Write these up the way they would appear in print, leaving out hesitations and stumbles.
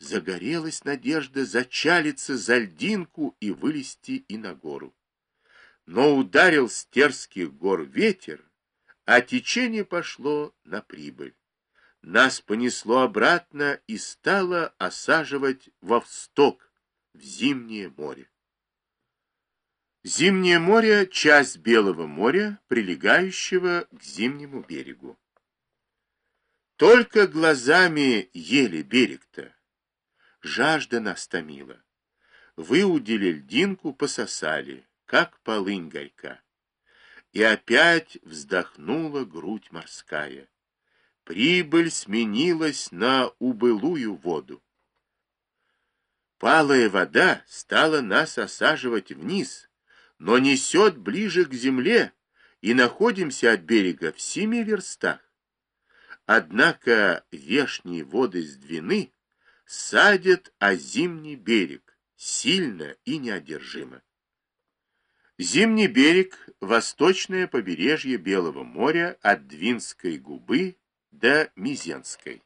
Загорелась надежда зачалиться за льдинку и вылезти и на гору. Но ударил с Терских гор ветер, а течение пошло на прибыль. Нас понесло обратно и стало осаживать во всток, в Зимнее море. Зимнее море — часть Белого моря, прилегающего к Зимнему берегу. Только глазами ели берег-то. Жажда нас томила. Выудили льдинку, пососали, как полынь горька. И опять вздохнула грудь морская. Прибыль сменилась на убылую воду. Палая вода стала нас осаживать вниз, но несет ближе к земле, и находимся от берега в 7 верстах. Однако вешние воды с Двины садят о Зимний берег сильно и неодержимо. Зимний берег — восточное побережье Белого моря от Двинской губы до Мизенской.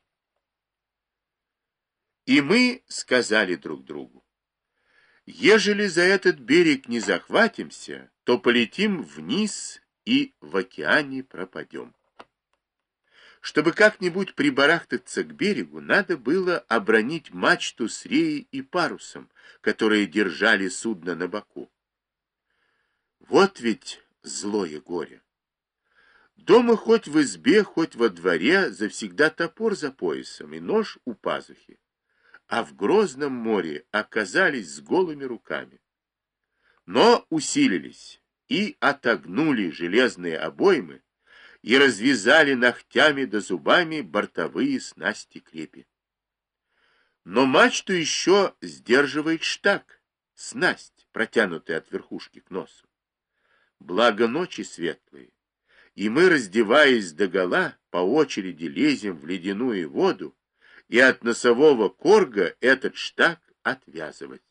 И мы сказали друг другу: ежели за этот берег не захватимся, то полетим вниз и в океане пропадем. Чтобы как-нибудь прибарахтаться к берегу, надо было обронить мачту с реей и парусом, которые держали судно на боку. Вот ведь злое горе. Дома хоть в избе, хоть во дворе завсегда топор за поясом и нож у пазухи, а в грозном море оказались с голыми руками. Но усилились и отогнули железные обоймы и развязали ногтями да зубами бортовые снасти крепи. Но мачту еще сдерживает штаг, снасть, протянутая от верхушки к носу. Благо ночи светлые, и мы, раздеваясь догола, по очереди лезем в ледяную воду и от носового корга этот штаг отвязывать.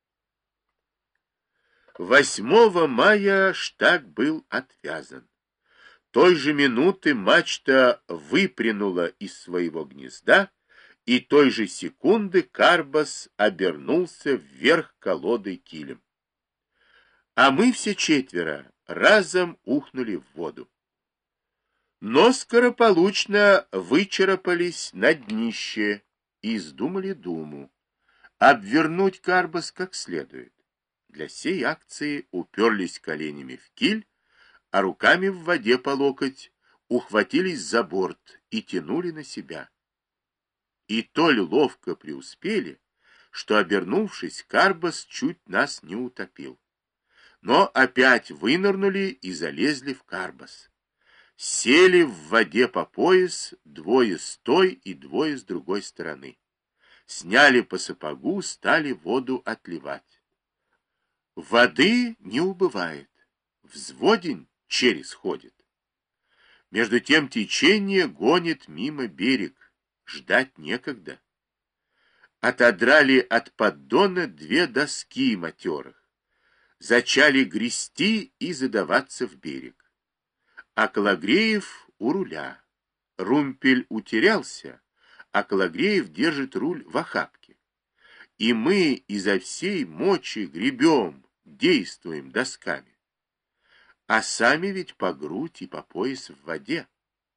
8 мая штаг был отвязан. Той же минуты мачта выпрянула из своего гнезда, и той же секунды карбас обернулся вверх колодой килем. А мы все четверо разом ухнули в воду. Но скорополучно вычарапались на днище и издумали думу обвернуть карбас как следует. Для сей акции уперлись коленями в киль, а руками в воде по локоть ухватились за борт и тянули на себя. И толь ловко преуспели, что, обернувшись, карбас чуть нас не утопил. Но опять вынырнули и залезли в карбас. Сели в воде по пояс, двое с той и двое с другой стороны. Сняли по сапогу, стали воду отливать. Воды не убывает, взводень через ходит. Между тем течение гонит мимо берег, ждать некогда. Отодрали от поддона 2 доски матерых, зачали грести и задаваться в берег. А Калагреев у руля. Румпель утерялся, а Калагреев держит руль в охапке. И мы изо всей мочи гребем, действуем досками. А сами ведь по грудь и по пояс в воде.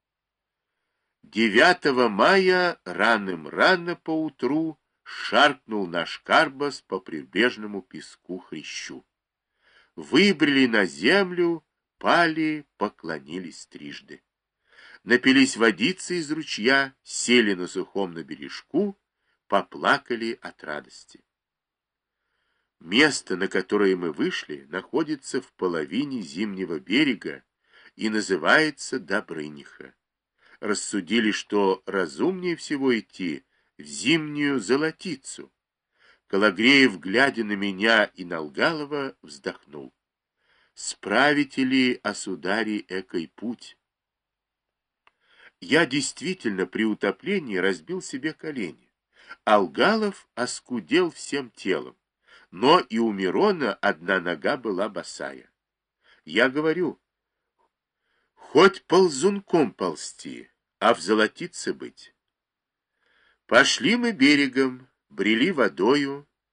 9 мая раным-рано поутру шаркнул наш карбас по прибрежному песку хрящу. Выбрели на землю, пали, поклонились трижды. Напились водицы из ручья, сели на сухом на бережку, поплакали от радости. Место, на которое мы вышли, находится в половине Зимнего берега и называется Добрыниха. Рассудили, что разумнее всего идти в Зимнюю Золотицу. Калагреев, глядя на меня и на Лгалова, вздохнул. Справите ли, осудари, экой путь? Я действительно при утоплении разбил себе колени. Алгалов оскудел всем телом, но и у Мирона одна нога была босая. Я говорю, хоть ползунком ползти, а в Золотице быть. Пошли мы берегом, брели водою,